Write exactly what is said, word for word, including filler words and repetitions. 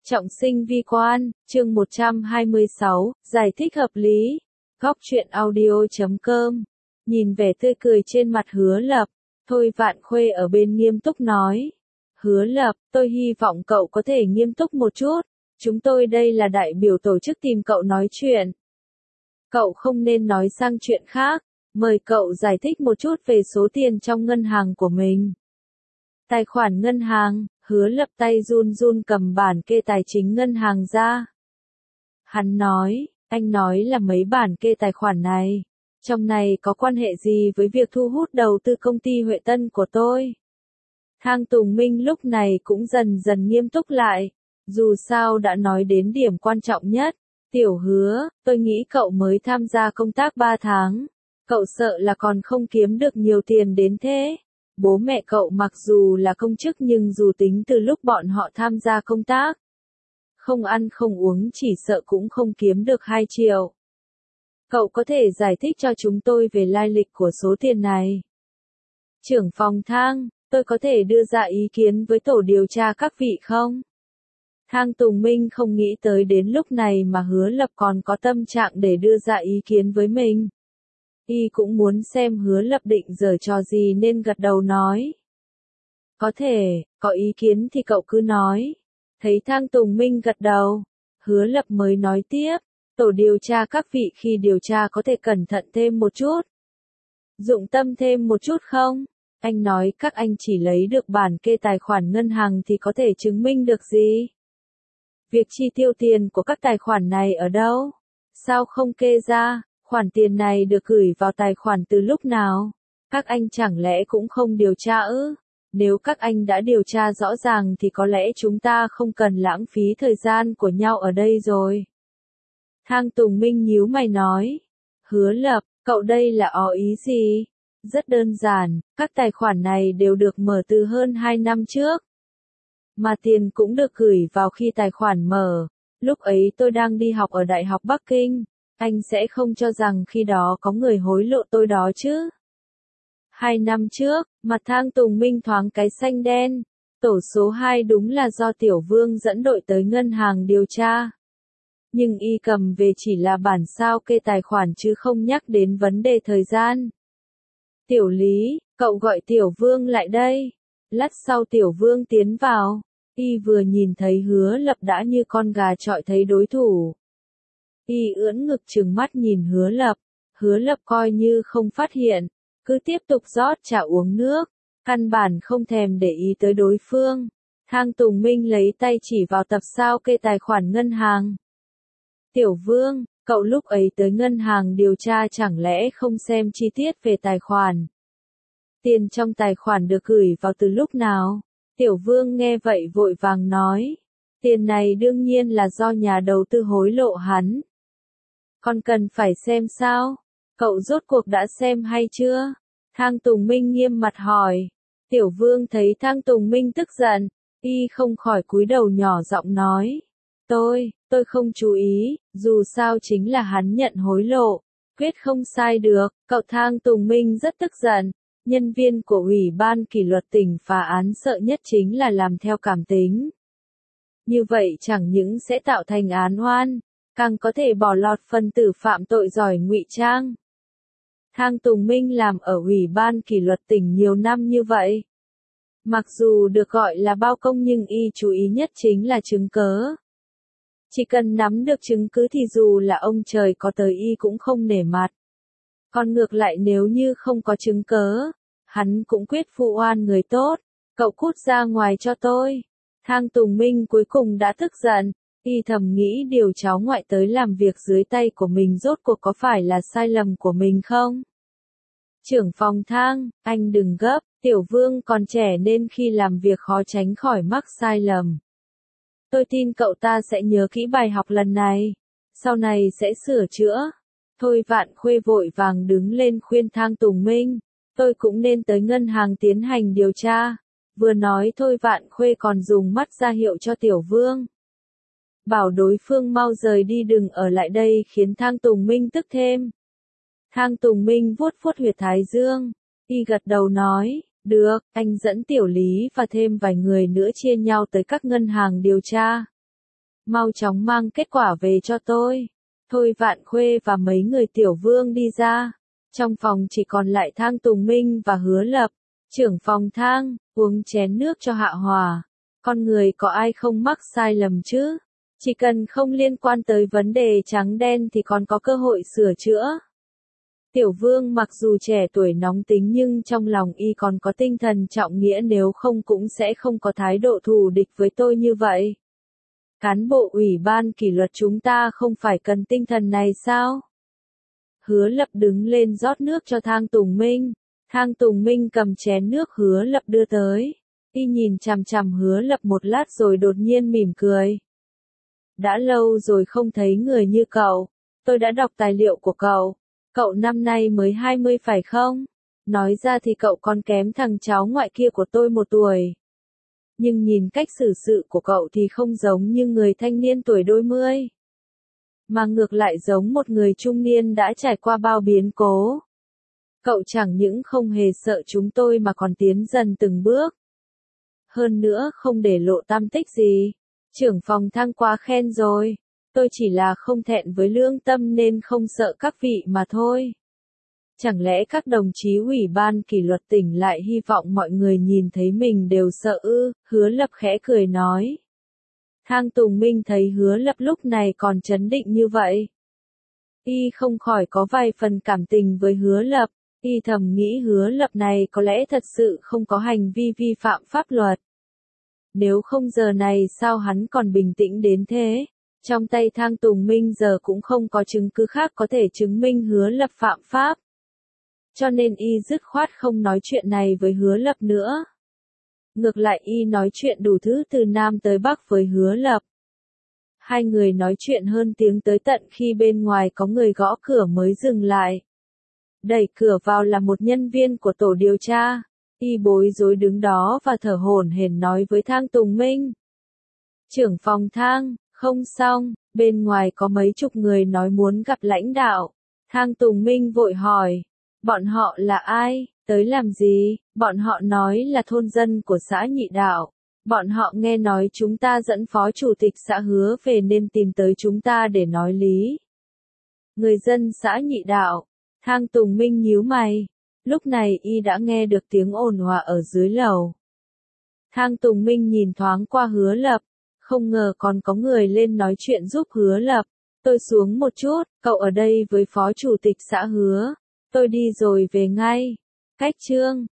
Trọng sinh vi quan, chương một trăm hai mươi sáu, giải thích hợp lý. Góc truyện audio chấm com. Nhìn vẻ tươi cười trên mặt Hứa Lập, Thôi Vạn Khuê ở bên nghiêm túc nói. Hứa Lập, tôi hy vọng cậu có thể nghiêm túc một chút. Chúng tôi đây là đại biểu tổ chức tìm cậu nói chuyện. Cậu không nên nói sang chuyện khác. Mời cậu giải thích một chút về số tiền trong ngân hàng của mình. Tài khoản ngân hàng. Hứa Lập tay run run cầm bản kê tài chính ngân hàng ra. Hắn nói, anh nói là mấy bản kê tài khoản này. Trong này có quan hệ gì với việc thu hút đầu tư công ty Huệ Tân của tôi? Thang Tùng Minh lúc này cũng dần dần nghiêm túc lại. Dù sao đã nói đến điểm quan trọng nhất. Tiểu Hứa, tôi nghĩ cậu mới tham gia công tác ba tháng. Cậu sợ là còn không kiếm được nhiều tiền đến thế. Bố mẹ cậu mặc dù là công chức nhưng dù tính từ lúc bọn họ tham gia công tác, không ăn không uống chỉ sợ cũng không kiếm được hai triệu. Cậu có thể giải thích cho chúng tôi về lai lịch của số tiền này. Trưởng phòng Thang, tôi có thể đưa ra ý kiến với tổ điều tra các vị không? Thang Tùng Minh không nghĩ tới đến lúc này mà Hứa Lập còn có tâm trạng để đưa ra ý kiến với mình. Y cũng muốn xem Hứa Lập định giở trò gì nên gật đầu nói. Có thể, có ý kiến thì cậu cứ nói. Thấy Thang Tùng Minh gật đầu, Hứa Lập mới nói tiếp, tổ điều tra các vị khi điều tra có thể cẩn thận thêm một chút. Dụng tâm thêm một chút không? Anh nói các anh chỉ lấy được bản kê tài khoản ngân hàng thì có thể chứng minh được gì? Việc chi tiêu tiền của các tài khoản này ở đâu? Sao không kê ra? Khoản tiền này được gửi vào tài khoản từ lúc nào? Các anh chẳng lẽ cũng không điều tra ư? Nếu các anh đã điều tra rõ ràng thì có lẽ chúng ta không cần lãng phí thời gian của nhau ở đây rồi. Thang Tùng Minh nhíu mày nói. Hứa Lập, cậu đây là ó ý gì? Rất đơn giản, các tài khoản này đều được mở từ hơn hai năm trước. Mà tiền cũng được gửi vào khi tài khoản mở. Lúc ấy tôi đang đi học ở Đại học Bắc Kinh. Anh sẽ không cho rằng khi đó có người hối lộ tôi đó chứ. Hai năm trước, mặt Thang Tùng Minh thoáng cái xanh đen. Tổ số hai đúng là do Tiểu Vương dẫn đội tới ngân hàng điều tra. Nhưng y cầm về chỉ là bản sao kê tài khoản chứ không nhắc đến vấn đề thời gian. Tiểu Lý, cậu gọi Tiểu Vương lại đây. Lát sau Tiểu Vương tiến vào. Y vừa nhìn thấy Hứa Lập đã như con gà chọi thấy đối thủ. Y ưỡn ngực trừng mắt nhìn Hứa Lập, Hứa Lập coi như không phát hiện, cứ tiếp tục rót trà uống nước, căn bản không thèm để ý tới đối phương. Thang Tùng Minh lấy tay chỉ vào tập sao kê tài khoản ngân hàng. Tiểu Vương, cậu lúc ấy tới ngân hàng điều tra chẳng lẽ không xem chi tiết về tài khoản? Tiền trong tài khoản được gửi vào từ lúc nào? Tiểu Vương nghe vậy vội vàng nói. Tiền này đương nhiên là do nhà đầu tư hối lộ hắn. Còn cần phải xem sao? Cậu rốt cuộc đã xem hay chưa? Thang Tùng Minh nghiêm mặt hỏi. Tiểu Vương thấy Thang Tùng Minh tức giận, y không khỏi cúi đầu nhỏ giọng nói. Tôi, tôi không chú ý, dù sao chính là hắn nhận hối lộ, quyết không sai được. Cậu Thang Tùng Minh rất tức giận. Nhân viên của Ủy ban kỷ luật tỉnh phá án sợ nhất chính là làm theo cảm tính. Như vậy chẳng những sẽ tạo thành án oan, càng có thể bỏ lọt phần tử phạm tội giỏi ngụy trang. Thang Tùng Minh làm ở Ủy ban kỷ luật tỉnh nhiều năm như vậy. Mặc dù được gọi là bao công nhưng y chú ý nhất chính là chứng cớ. Chỉ cần nắm được chứng cứ thì dù là ông trời có tới y cũng không nể mặt. Còn ngược lại nếu như không có chứng cớ, hắn cũng quyết phụ oan người tốt. Cậu cút ra ngoài cho tôi. Thang Tùng Minh cuối cùng đã tức giận. Y thầm nghĩ điều cháu ngoại tới làm việc dưới tay của mình rốt cuộc có phải là sai lầm của mình không? Trưởng phòng Thang, anh đừng gấp, Tiểu Vương còn trẻ nên khi làm việc khó tránh khỏi mắc sai lầm. Tôi tin cậu ta sẽ nhớ kỹ bài học lần này, sau này sẽ sửa chữa. Thôi Vạn Khuê vội vàng đứng lên khuyên Thang Tùng Minh, tôi cũng nên tới ngân hàng tiến hành điều tra. Vừa nói Thôi Vạn Khuê còn dùng mắt ra hiệu cho Tiểu Vương. Bảo đối phương mau rời đi đừng ở lại đây khiến Thang Tùng Minh tức thêm. Thang Tùng Minh vuốt vuốt huyệt thái dương, y gật đầu nói, được, anh dẫn Tiểu Lý và thêm vài người nữa chia nhau tới các ngân hàng điều tra. Mau chóng mang kết quả về cho tôi. Thôi Vạn Khuê và mấy người Tiểu Vương đi ra. Trong phòng chỉ còn lại Thang Tùng Minh và Hứa Lập. Trưởng phòng Thang, uống chén nước cho hạ hòa. Con người có ai không mắc sai lầm chứ? Chỉ cần không liên quan tới vấn đề trắng đen thì còn có cơ hội sửa chữa. Tiểu Vương mặc dù trẻ tuổi nóng tính nhưng trong lòng y còn có tinh thần trọng nghĩa, nếu không cũng sẽ không có thái độ thù địch với tôi như vậy. Cán bộ ủy ban kỷ luật chúng ta không phải cần tinh thần này sao? Hứa Lập đứng lên rót nước cho Thang Tùng Minh. Thang Tùng Minh cầm chén nước Hứa Lập đưa tới. Y nhìn chằm chằm Hứa Lập một lát rồi đột nhiên mỉm cười. Đã lâu rồi không thấy người như cậu. Tôi đã đọc tài liệu của cậu. Cậu năm nay mới hai mươi phải không? Nói ra thì cậu còn kém thằng cháu ngoại kia của tôi một tuổi. Nhưng nhìn cách xử sự của cậu thì không giống như người thanh niên tuổi đôi mươi. Mà ngược lại giống một người trung niên đã trải qua bao biến cố. Cậu chẳng những không hề sợ chúng tôi mà còn tiến dần từng bước. Hơn nữa không để lộ tam tích gì. Trưởng phòng Thang quá khen rồi. Tôi chỉ là không thẹn với lương tâm nên không sợ các vị mà thôi. Chẳng lẽ các đồng chí ủy ban kỷ luật tỉnh lại hy vọng mọi người nhìn thấy mình đều sợ ư? Hứa Lập khẽ cười nói. Thang Tùng Minh thấy Hứa Lập lúc này còn trấn định như vậy. Y không khỏi có vài phần cảm tình với Hứa Lập. Y thầm nghĩ Hứa Lập này có lẽ thật sự không có hành vi vi phạm pháp luật. Nếu không giờ này sao hắn còn bình tĩnh đến thế? Trong tay Thang Tùng Minh giờ cũng không có chứng cứ khác có thể chứng minh Hứa Lập phạm pháp. Cho nên y dứt khoát không nói chuyện này với Hứa Lập nữa. Ngược lại y nói chuyện đủ thứ từ Nam tới Bắc với Hứa Lập. Hai người nói chuyện hơn tiếng tới tận khi bên ngoài có người gõ cửa mới dừng lại. Đẩy cửa vào là một nhân viên của tổ điều tra. Y bối rối đứng đó và thở hổn hển nói với Thang Tùng Minh. Trưởng phòng Thang, không xong, bên ngoài có mấy chục người nói muốn gặp lãnh đạo. Thang Tùng Minh vội hỏi. Bọn họ là ai, tới làm gì? Bọn họ nói là thôn dân của xã Nhị Đạo. Bọn họ nghe nói chúng ta dẫn phó chủ tịch xã Hứa về nên tìm tới chúng ta để nói lý. Người dân xã Nhị Đạo. Thang Tùng Minh nhíu mày. Lúc này y đã nghe được tiếng ồn ào ở dưới lầu. Thang Tùng Minh nhìn thoáng qua Hứa Lập. Không ngờ còn có người lên nói chuyện giúp Hứa Lập. Tôi xuống một chút, cậu ở đây với phó chủ tịch xã Hứa. Tôi đi rồi về ngay. Cách chương